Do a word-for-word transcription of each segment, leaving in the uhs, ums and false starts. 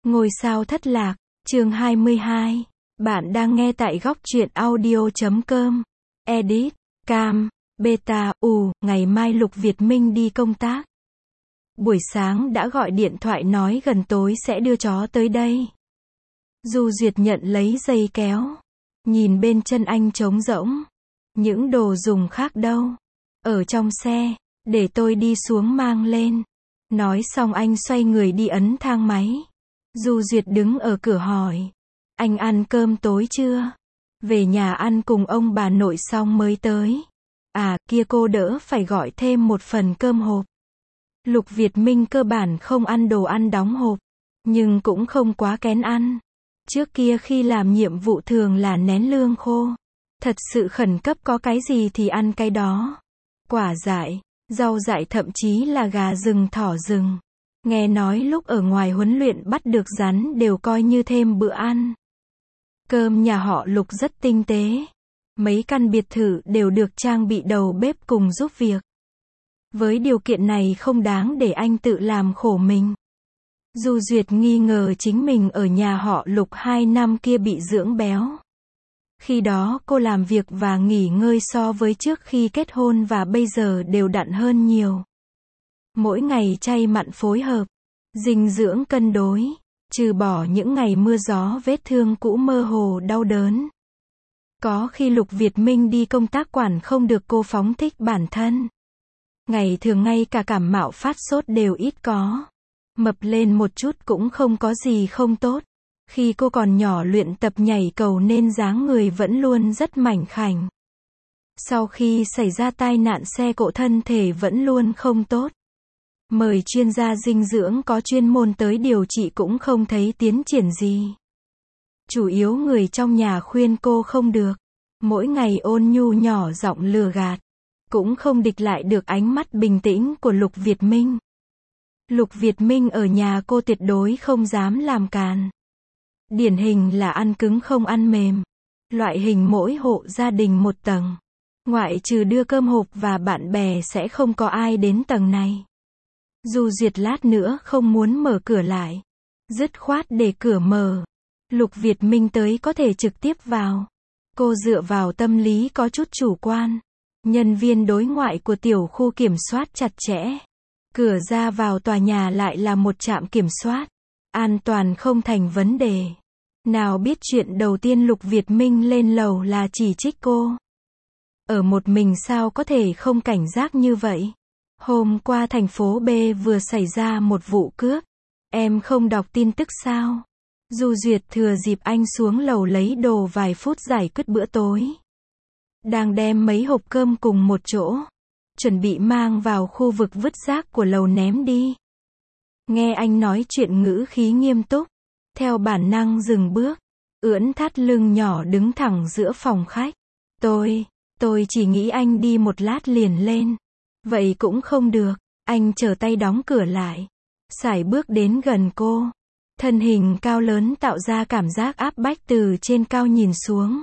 Ngôi sao thất lạc, chương hai mươi hai. Bạn đang nghe tại góc truyện audio chấm com. Edit, Cam, Beta, U, ngày mai Lục Việt Minh đi công tác. Buổi sáng đã gọi điện thoại nói gần tối sẽ đưa chó tới đây. Du Duyệt nhận lấy dây kéo. Nhìn bên chân anh trống rỗng. Những đồ dùng khác đâu? Ở trong xe, để tôi đi xuống mang lên. Nói xong anh xoay người đi ấn thang máy. Du Duyệt đứng ở cửa hỏi. Anh ăn cơm tối chưa? Về nhà ăn cùng ông bà nội xong mới tới. À, kia cô đỡ phải gọi thêm một phần cơm hộp. Lục Việt Minh cơ bản không ăn đồ ăn đóng hộp. Nhưng cũng không quá kén ăn. Trước kia khi làm nhiệm vụ thường là nén lương khô. Thật sự khẩn cấp có cái gì thì ăn cái đó. Quả dại, rau dại thậm chí là gà rừng thỏ rừng. Nghe nói lúc ở ngoài huấn luyện bắt được rắn đều coi như thêm bữa ăn. Cơm nhà họ Lục rất tinh tế. Mấy căn biệt thự đều được trang bị đầu bếp cùng giúp việc. Với điều kiện này không đáng để anh tự làm khổ mình. Du Duyệt nghi ngờ chính mình ở nhà họ Lục hai năm kia bị dưỡng béo. Khi đó cô làm việc và nghỉ ngơi so với trước khi kết hôn và bây giờ đều đặn hơn nhiều. Mỗi ngày chay mặn phối hợp, dinh dưỡng cân đối, trừ bỏ những ngày mưa gió vết thương cũ mơ hồ đau đớn. Có khi Lục Việt Minh đi công tác quản không được cô phóng thích bản thân. Ngày thường ngay cả cảm mạo phát sốt đều ít có. Mập lên một chút cũng không có gì không tốt. Khi cô còn nhỏ luyện tập nhảy cầu nên dáng người vẫn luôn rất mảnh khảnh. Sau khi xảy ra tai nạn xe cộ thân thể vẫn luôn không tốt. Mời chuyên gia dinh dưỡng có chuyên môn tới điều trị cũng không thấy tiến triển gì. Chủ yếu người trong nhà khuyên cô không được. Mỗi ngày ôn nhu nhỏ giọng lừa gạt. Cũng không địch lại được ánh mắt bình tĩnh của Lục Việt Minh. Lục Việt Minh ở nhà cô tuyệt đối không dám làm càn. Điển hình là ăn cứng không ăn mềm. Loại hình mỗi hộ gia đình một tầng. Ngoại trừ đưa cơm hộp và bạn bè sẽ không có ai đến tầng này. Du Duyệt lát nữa không muốn mở cửa lại. Dứt khoát để cửa mở. Lục Việt Minh tới có thể trực tiếp vào. Cô dựa vào tâm lý có chút chủ quan. Nhân viên đối ngoại của tiểu khu kiểm soát chặt chẽ. Cửa ra vào tòa nhà lại là một trạm kiểm soát. An toàn không thành vấn đề. Nào biết chuyện đầu tiên Lục Việt Minh lên lầu là chỉ trích cô. Ở một mình sao có thể không cảnh giác như vậy? Hôm qua thành phố B vừa xảy ra một vụ cướp. Em không đọc tin tức sao? Du Duyệt thừa dịp anh xuống lầu lấy đồ vài phút giải quyết bữa tối. Đang đem mấy hộp cơm cùng một chỗ. Chuẩn bị mang vào khu vực vứt rác của lầu ném đi. Nghe anh nói chuyện ngữ khí nghiêm túc. Theo bản năng dừng bước. Ưỡn thắt lưng nhỏ đứng thẳng giữa phòng khách. Tôi, tôi chỉ nghĩ anh đi một lát liền lên. Vậy cũng không được. Anh trở tay đóng cửa lại. Sải bước đến gần cô. Thân hình cao lớn tạo ra cảm giác áp bách từ trên cao nhìn xuống.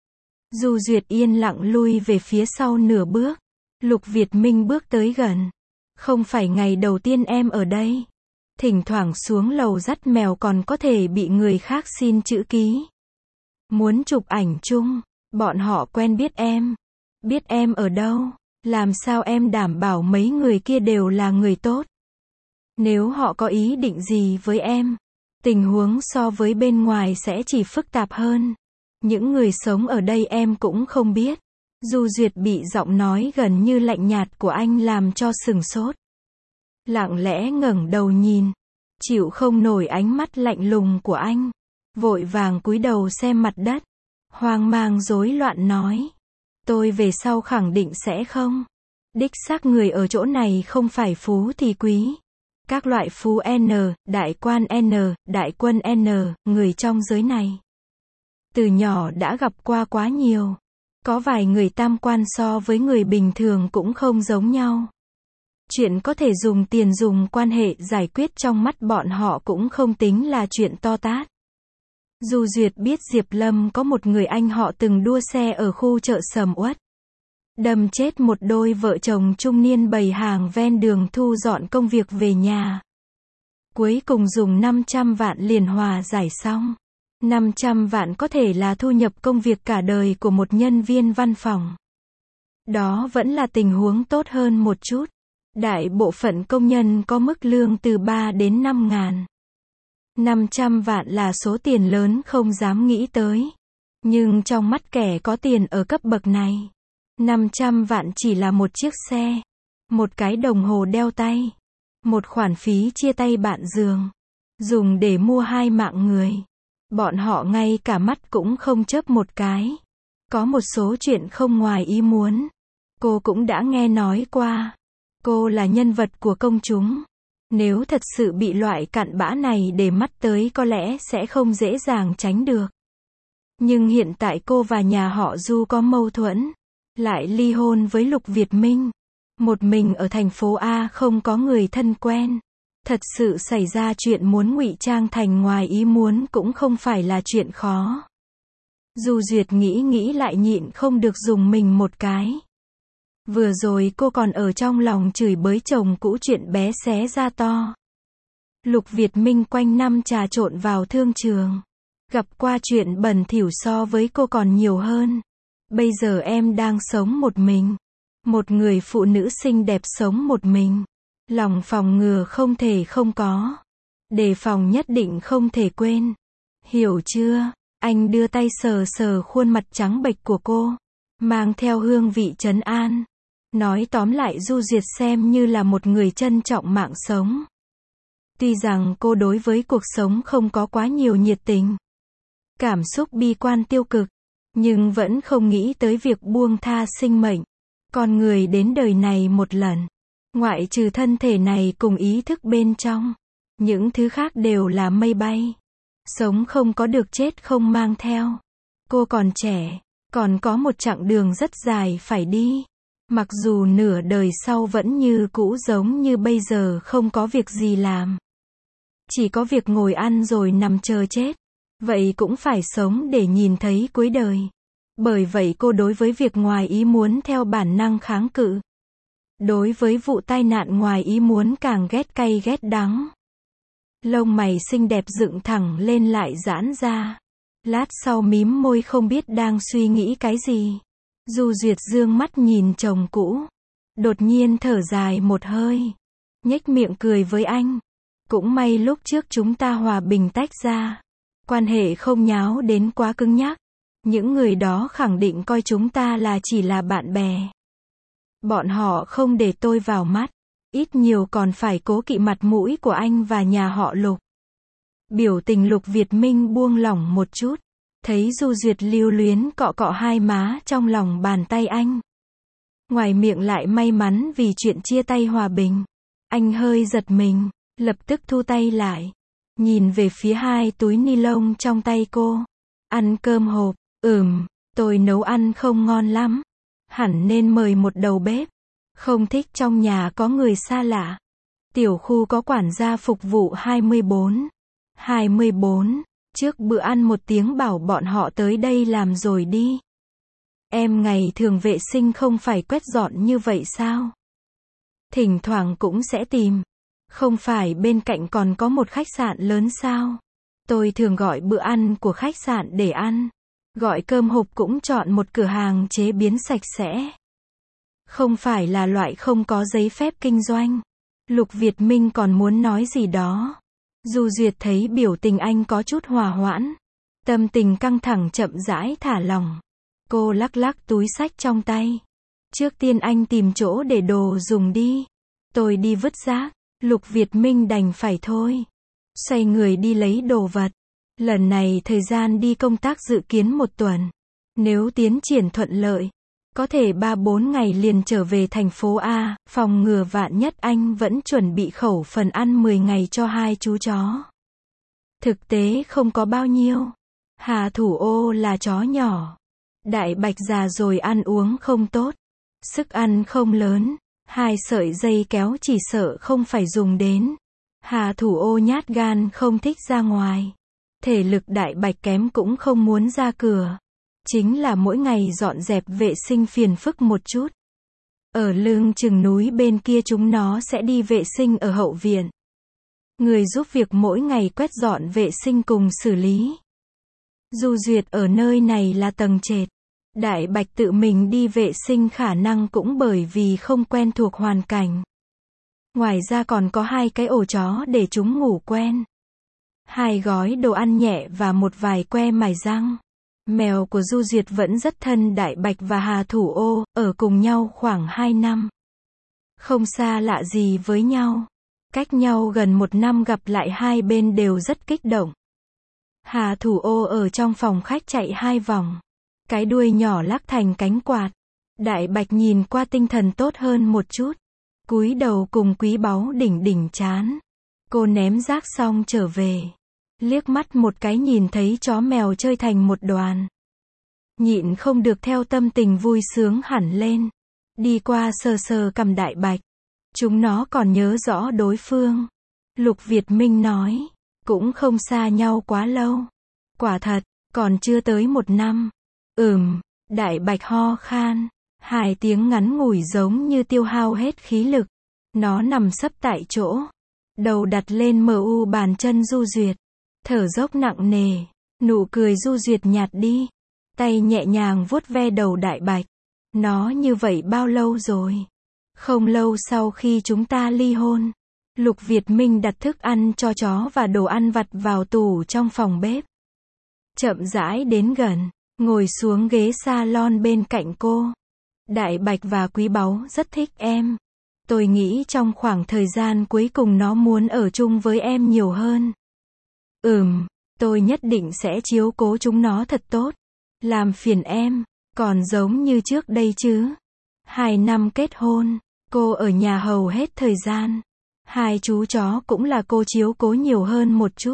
Du Duyệt yên lặng lui về phía sau nửa bước. Lục Việt Minh bước tới gần. Không phải ngày đầu tiên em ở đây. Thỉnh thoảng xuống lầu dắt mèo còn có thể bị người khác xin chữ ký. Muốn chụp ảnh chung. Bọn họ quen biết em. Biết em ở đâu. Làm sao em đảm bảo mấy người kia đều là người tốt. Nếu họ có ý định gì với em. Tình huống so với bên ngoài sẽ chỉ phức tạp hơn. Những người sống ở đây em cũng không biết. Du Duyệt bị giọng nói gần như lạnh nhạt của anh làm cho sừng sốt. Lặng lẽ ngẩng đầu nhìn. Chịu không nổi ánh mắt lạnh lùng của anh. Vội vàng cúi đầu xem mặt đất. Hoang mang rối loạn nói. Tôi về sau khẳng định sẽ không. Đích xác người ở chỗ này không phải phú thì quý. Các loại phú N, đại quan N, đại quân N, người trong giới này. Từ nhỏ đã gặp qua quá nhiều. Có vài người tam quan so với người bình thường cũng không giống nhau. Chuyện có thể dùng tiền dùng quan hệ giải quyết trong mắt bọn họ cũng không tính là chuyện to tát. Du Duyệt biết Diệp Lâm có một người anh họ từng đua xe ở khu chợ Sầm Uất. Đâm chết một đôi vợ chồng trung niên bày hàng ven đường thu dọn công việc về nhà. Cuối cùng dùng năm trăm vạn liền hòa giải xong. năm trăm vạn có thể là thu nhập công việc cả đời của một nhân viên văn phòng. Đó vẫn là tình huống tốt hơn một chút. Đại bộ phận công nhân có mức lương từ ba đến năm ngàn. năm trăm vạn là số tiền lớn không dám nghĩ tới. Nhưng trong mắt kẻ có tiền ở cấp bậc này, năm trăm vạn chỉ là một chiếc xe, một cái đồng hồ đeo tay, một khoản phí chia tay bạn giường, dùng để mua hai mạng người. Bọn họ ngay cả mắt cũng không chớp một cái. Có một số chuyện không ngoài ý muốn. Cô cũng đã nghe nói qua. Cô là nhân vật của công chúng. Nếu thật sự bị loại cặn bã này để mắt tới có lẽ sẽ không dễ dàng tránh được. Nhưng hiện tại cô và nhà họ Du có mâu thuẫn. Lại ly hôn với Lục Việt Minh. Một mình ở thành phố A không có người thân quen. Thật sự xảy ra chuyện muốn ngụy trang thành ngoài ý muốn cũng không phải là chuyện khó. Du Duyệt nghĩ nghĩ lại nhịn không được dùng mình một cái. Vừa rồi cô còn ở trong lòng chửi bới chồng cũ chuyện bé xé ra to. Lục Việt Minh quanh năm trà trộn vào thương trường. Gặp qua chuyện bẩn thỉu so với cô còn nhiều hơn. Bây giờ em đang sống một mình. Một người phụ nữ xinh đẹp sống một mình. Lòng phòng ngừa không thể không có. Đề phòng nhất định không thể quên. Hiểu chưa? Anh đưa tay sờ sờ khuôn mặt trắng bệch của cô. Mang theo hương vị trấn an. Nói tóm lại Du Duyệt xem như là một người trân trọng mạng sống. Tuy rằng cô đối với cuộc sống không có quá nhiều nhiệt tình. Cảm xúc bi quan tiêu cực. Nhưng vẫn không nghĩ tới việc buông tha sinh mệnh. Con người đến đời này một lần. Ngoại trừ thân thể này cùng ý thức bên trong. Những thứ khác đều là mây bay. Sống không có được chết không mang theo. Cô còn trẻ. Còn có một chặng đường rất dài phải đi. Mặc dù nửa đời sau vẫn như cũ giống như bây giờ không có việc gì làm. Chỉ có việc ngồi ăn rồi nằm chờ chết. Vậy cũng phải sống để nhìn thấy cuối đời. Bởi vậy cô đối với việc ngoài ý muốn theo bản năng kháng cự. Đối với vụ tai nạn ngoài ý muốn càng ghét cay ghét đắng. Lông mày xinh đẹp dựng thẳng lên lại giãn ra. Lát sau mím môi không biết đang suy nghĩ cái gì. Du Duyệt dương mắt nhìn chồng cũ. Đột nhiên thở dài một hơi. Nhếch miệng cười với anh. Cũng may lúc trước chúng ta hòa bình tách ra. Quan hệ không nháo đến quá cứng nhắc. Những người đó khẳng định coi chúng ta là chỉ là bạn bè. Bọn họ không để tôi vào mắt. Ít nhiều còn phải cố kỵ mặt mũi của anh và nhà họ Lục. Biểu tình Lục Việt Minh buông lỏng một chút. Thấy Du Duyệt lưu luyến cọ cọ hai má trong lòng bàn tay anh. Ngoài miệng lại may mắn vì chuyện chia tay hòa bình. Anh hơi giật mình, lập tức thu tay lại. Nhìn về phía hai túi ni lông trong tay cô. Ăn cơm hộp, ừm, tôi nấu ăn không ngon lắm. Hẳn nên mời một đầu bếp. Không thích trong nhà có người xa lạ. Tiểu khu có quản gia phục vụ hai mươi bốn. hai mươi bốn. Trước bữa ăn một tiếng bảo bọn họ tới đây làm rồi đi. Em ngày thường vệ sinh không phải quét dọn như vậy sao? Thỉnh thoảng cũng sẽ tìm. Không phải bên cạnh còn có một khách sạn lớn sao? Tôi thường gọi bữa ăn của khách sạn để ăn. Gọi cơm hộp cũng chọn một cửa hàng chế biến sạch sẽ. Không phải là loại không có giấy phép kinh doanh. Lục Việt Minh còn muốn nói gì đó. Du Duyệt thấy biểu tình anh có chút hòa hoãn. Tâm tình căng thẳng chậm rãi thả lỏng. Cô lắc lắc túi xách trong tay. Trước tiên anh tìm chỗ để đồ dùng đi. Tôi đi vứt rác. Lục Việt Minh đành phải thôi. Xoay người đi lấy đồ vật. Lần này thời gian đi công tác dự kiến một tuần. Nếu tiến triển thuận lợi, có thể ba bốn ngày liền trở về thành phố A. Phòng ngừa vạn nhất anh vẫn chuẩn bị khẩu phần ăn mười ngày cho hai chú chó. Thực tế không có bao nhiêu. Hà Thủ Ô là chó nhỏ. Đại Bạch già rồi ăn uống không tốt. Sức ăn không lớn. Hai sợi dây kéo chỉ sợ không phải dùng đến. Hà Thủ Ô nhát gan không thích ra ngoài. Thể lực Đại Bạch kém cũng không muốn ra cửa. Chính là mỗi ngày dọn dẹp vệ sinh phiền phức một chút. Ở lưng chừng núi bên kia chúng nó sẽ đi vệ sinh ở hậu viện. người giúp việc mỗi ngày quét dọn vệ sinh cùng xử lý. Du Duyệt ở nơi này là tầng trệt. Đại Bạch tự mình đi vệ sinh khả năng cũng bởi vì không quen thuộc hoàn cảnh. Ngoài ra còn có hai cái ổ chó để chúng ngủ quen. Hai gói đồ ăn nhẹ và một vài que mài răng. Mèo của Du Duyệt vẫn rất thân Đại Bạch và Hà Thủ Ô, ở cùng nhau khoảng hai năm. Không xa lạ gì với nhau. Cách nhau gần một năm gặp lại hai bên đều rất kích động. Hà Thủ Ô ở trong phòng khách chạy hai vòng. Cái đuôi nhỏ lắc thành cánh quạt. Đại Bạch nhìn qua tinh thần tốt hơn một chút. Cúi đầu cùng Quý Báu đỉnh đỉnh chán. Cô ném rác xong trở về. Liếc mắt một cái nhìn thấy chó mèo chơi thành một đoàn. Nhịn không được theo tâm tình vui sướng hẳn lên. Đi qua sờ sờ cằm Đại Bạch. Chúng nó còn nhớ rõ đối phương. Lục Việt Minh nói. Cũng không xa nhau quá lâu. Quả thật, còn chưa tới một năm. Ừm, Đại Bạch ho khan. Hai tiếng ngắn ngủi giống như tiêu hao hết khí lực. Nó nằm sấp tại chỗ. Đầu đặt lên mờ u bàn chân Du Duyệt. Thở dốc nặng nề. Nụ cười Du Duyệt nhạt đi. Tay nhẹ nhàng vuốt ve đầu Đại Bạch. Nó như vậy bao lâu rồi? Không lâu sau khi chúng ta ly hôn. Lục Việt Minh đặt thức ăn cho chó và đồ ăn vặt vào tủ trong phòng bếp. Chậm rãi đến gần, ngồi xuống ghế salon bên cạnh cô. Đại Bạch và Quý Báu rất thích em. Tôi nghĩ trong khoảng thời gian cuối cùng nó muốn ở chung với em nhiều hơn. Ừm, tôi nhất định sẽ chiếu cố chúng nó thật tốt. Làm phiền em, còn giống như trước đây chứ. Hai năm kết hôn, cô ở nhà hầu hết thời gian. Hai chú chó cũng là cô chiếu cố nhiều hơn một chút.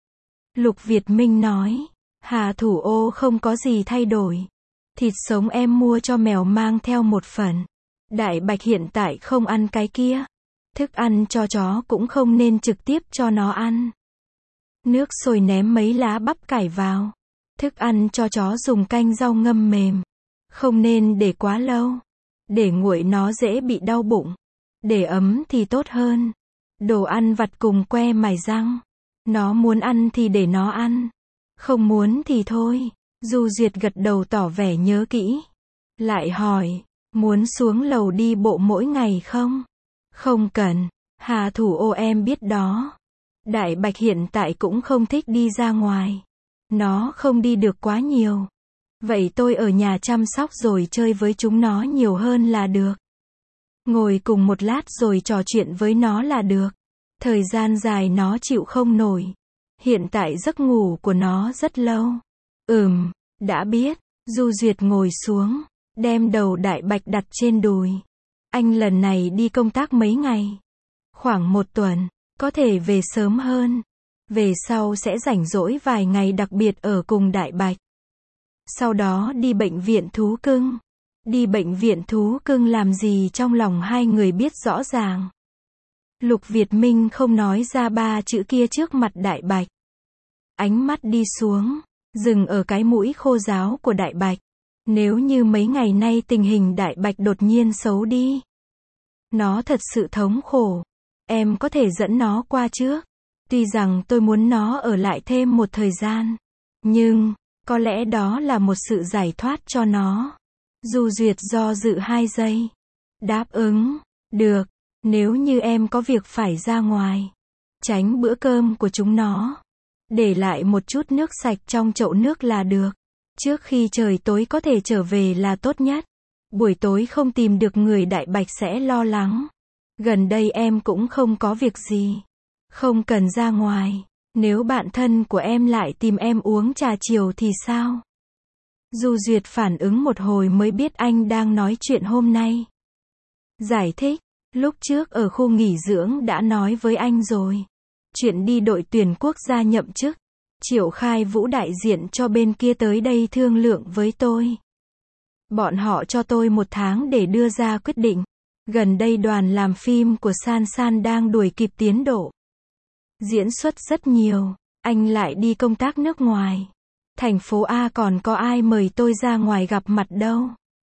Lục Việt Minh nói. Hà Thủ Ô không có gì thay đổi. Thịt sống em mua cho mèo mang theo một phần. Đại Bạch hiện tại không ăn cái kia. Thức ăn cho chó cũng không nên trực tiếp cho nó ăn. Nước sôi ném mấy lá bắp cải vào. Thức ăn cho chó dùng canh rau ngâm mềm. Không nên để quá lâu. Để nguội nó dễ bị đau bụng. Để ấm thì tốt hơn. Đồ ăn vặt cùng que mài răng. Nó muốn ăn thì để nó ăn. Không muốn thì thôi. Du Duyệt gật đầu tỏ vẻ nhớ kỹ. Lại hỏi, muốn xuống lầu đi bộ mỗi ngày không? Không cần. Hà Thủ Ô em biết đó. Đại Bạch hiện tại cũng không thích đi ra ngoài. Nó không đi được quá nhiều. Vậy tôi ở nhà chăm sóc rồi chơi với chúng nó nhiều hơn là được. Ngồi cùng một lát rồi trò chuyện với nó là được. Thời gian dài nó chịu không nổi. Hiện tại giấc ngủ của nó rất lâu. Ừm, đã biết. Du Duyệt ngồi xuống, đem đầu Đại Bạch đặt trên đùi. Anh lần này đi công tác mấy ngày? Khoảng một tuần, có thể về sớm hơn. Về sau sẽ rảnh rỗi vài ngày đặc biệt ở cùng Đại Bạch. Sau đó đi bệnh viện thú cưng. Đi bệnh viện thú cưng làm gì trong lòng hai người biết rõ ràng. Lục Việt Minh không nói ra ba chữ kia trước mặt Đại Bạch. Ánh mắt đi xuống, dừng ở cái mũi khô ráo của Đại Bạch. Nếu như mấy ngày nay tình hình Đại Bạch đột nhiên xấu đi. Nó thật sự thống khổ. Em có thể dẫn nó qua trước. Tuy rằng tôi muốn nó ở lại thêm một thời gian. Nhưng, có lẽ đó là một sự giải thoát cho nó. Du Duyệt do dự hai giây. Đáp ứng, được, nếu như em có việc phải ra ngoài. Tránh bữa cơm của chúng nó. Để lại một chút nước sạch trong chậu nước là được. Trước khi trời tối có thể trở về là tốt nhất. Buổi tối không tìm được người Đại Bạch sẽ lo lắng. Gần đây em cũng không có việc gì. Không cần ra ngoài. Nếu bạn thân của em lại tìm em uống trà chiều thì sao? Du Duyệt phản ứng một hồi mới biết anh đang nói chuyện hôm nay. Giải thích, lúc trước ở khu nghỉ dưỡng đã nói với anh rồi. Chuyện đi đội tuyển quốc gia nhậm chức. Triệu Khai Vũ đại diện cho bên kia tới đây thương lượng với tôi. Bọn họ cho tôi một tháng để đưa ra quyết định. Gần đây đoàn làm phim của San San đang đuổi kịp tiến độ. Diễn xuất rất nhiều, anh lại đi công tác nước ngoài. Thành phố A còn có ai mời tôi ra ngoài gặp mặt đâu.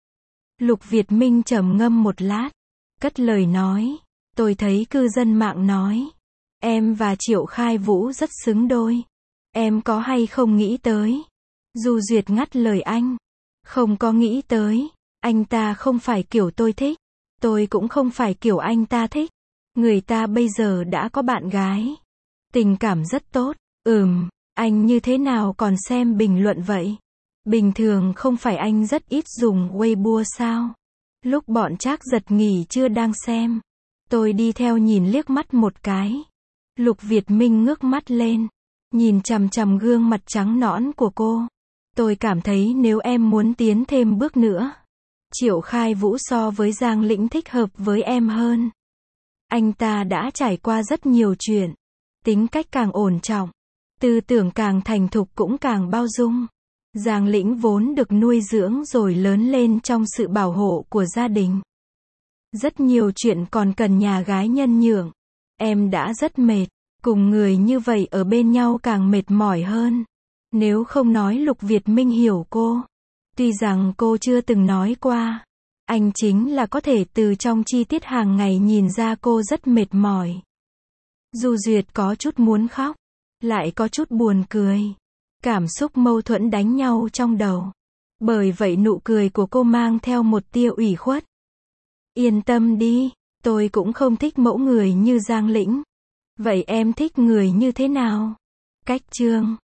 Lục Việt Minh trầm ngâm một lát, cất lời nói. Tôi thấy cư dân mạng nói, Em và Triệu Khai Vũ rất xứng đôi. Em có hay không nghĩ tới? Du Duyệt ngắt lời anh. Không có nghĩ tới. Anh ta không phải kiểu tôi thích. Tôi cũng không phải kiểu anh ta thích. Người ta bây giờ đã có bạn gái. Tình cảm rất tốt. Ừm, anh như thế nào còn xem bình luận vậy? Bình thường không phải anh rất ít dùng Weibo sao? Lúc bọn Trác Giật nghỉ trưa đang xem. Tôi đi theo nhìn liếc mắt một cái. Lục Việt Minh ngước mắt lên. Nhìn chằm chằm gương mặt trắng nõn của cô. Tôi cảm thấy nếu em muốn tiến thêm bước nữa. Triệu Khai Vũ so với Giang Lĩnh thích hợp với em hơn. Anh ta đã trải qua rất nhiều chuyện. Tính cách càng ổn trọng. Tư tưởng càng thành thục cũng càng bao dung. Giang Lĩnh vốn được nuôi dưỡng rồi lớn lên trong sự bảo hộ của gia đình. Rất nhiều chuyện còn cần nhà gái nhân nhượng. Em đã rất mệt. Cùng người như vậy ở bên nhau càng mệt mỏi hơn. Nếu không nói Lục Việt Minh hiểu cô. Tuy rằng cô chưa từng nói qua. Anh chính là có thể từ trong chi tiết hàng ngày nhìn ra cô rất mệt mỏi. Du Duyệt có chút muốn khóc. Lại có chút buồn cười. Cảm xúc mâu thuẫn đánh nhau trong đầu. Bởi vậy nụ cười của cô mang theo một tia ủy khuất. Yên tâm đi, tôi cũng không thích mẫu người như Giang Lĩnh. Vậy em thích người như thế nào? Cách Trương